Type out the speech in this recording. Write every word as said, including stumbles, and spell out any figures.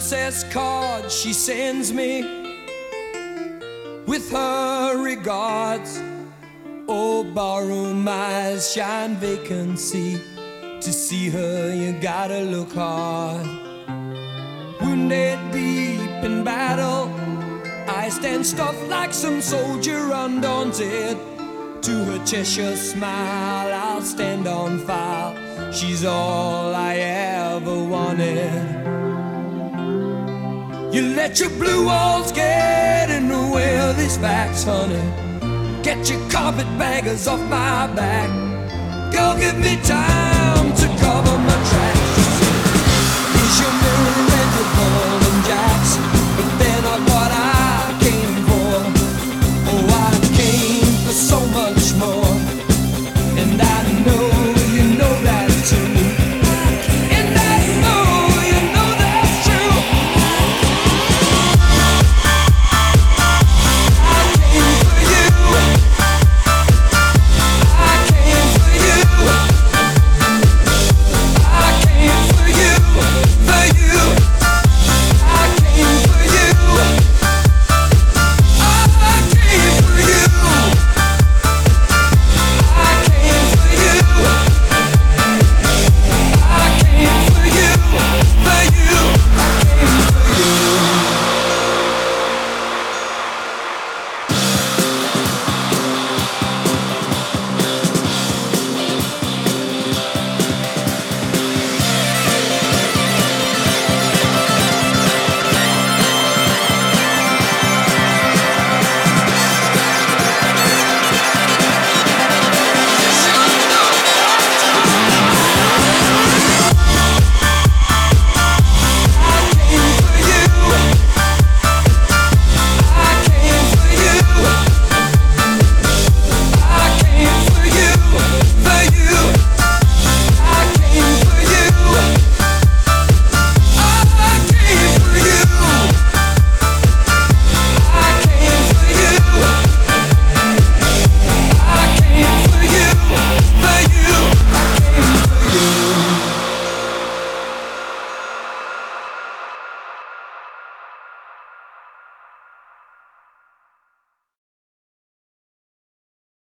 princess card she sends me with her regards. Oh, borrow my shine vacancy. To see her, you gotta look hard. Wounded deep in battle, I stand stuffed like some soldier undaunted. To her Cheshire smile, I'll stand on file. She's all I ever wanted. You let your blue walls get in the way of these facts, honey. Get your carpetbaggers off my back. Girl, give me time.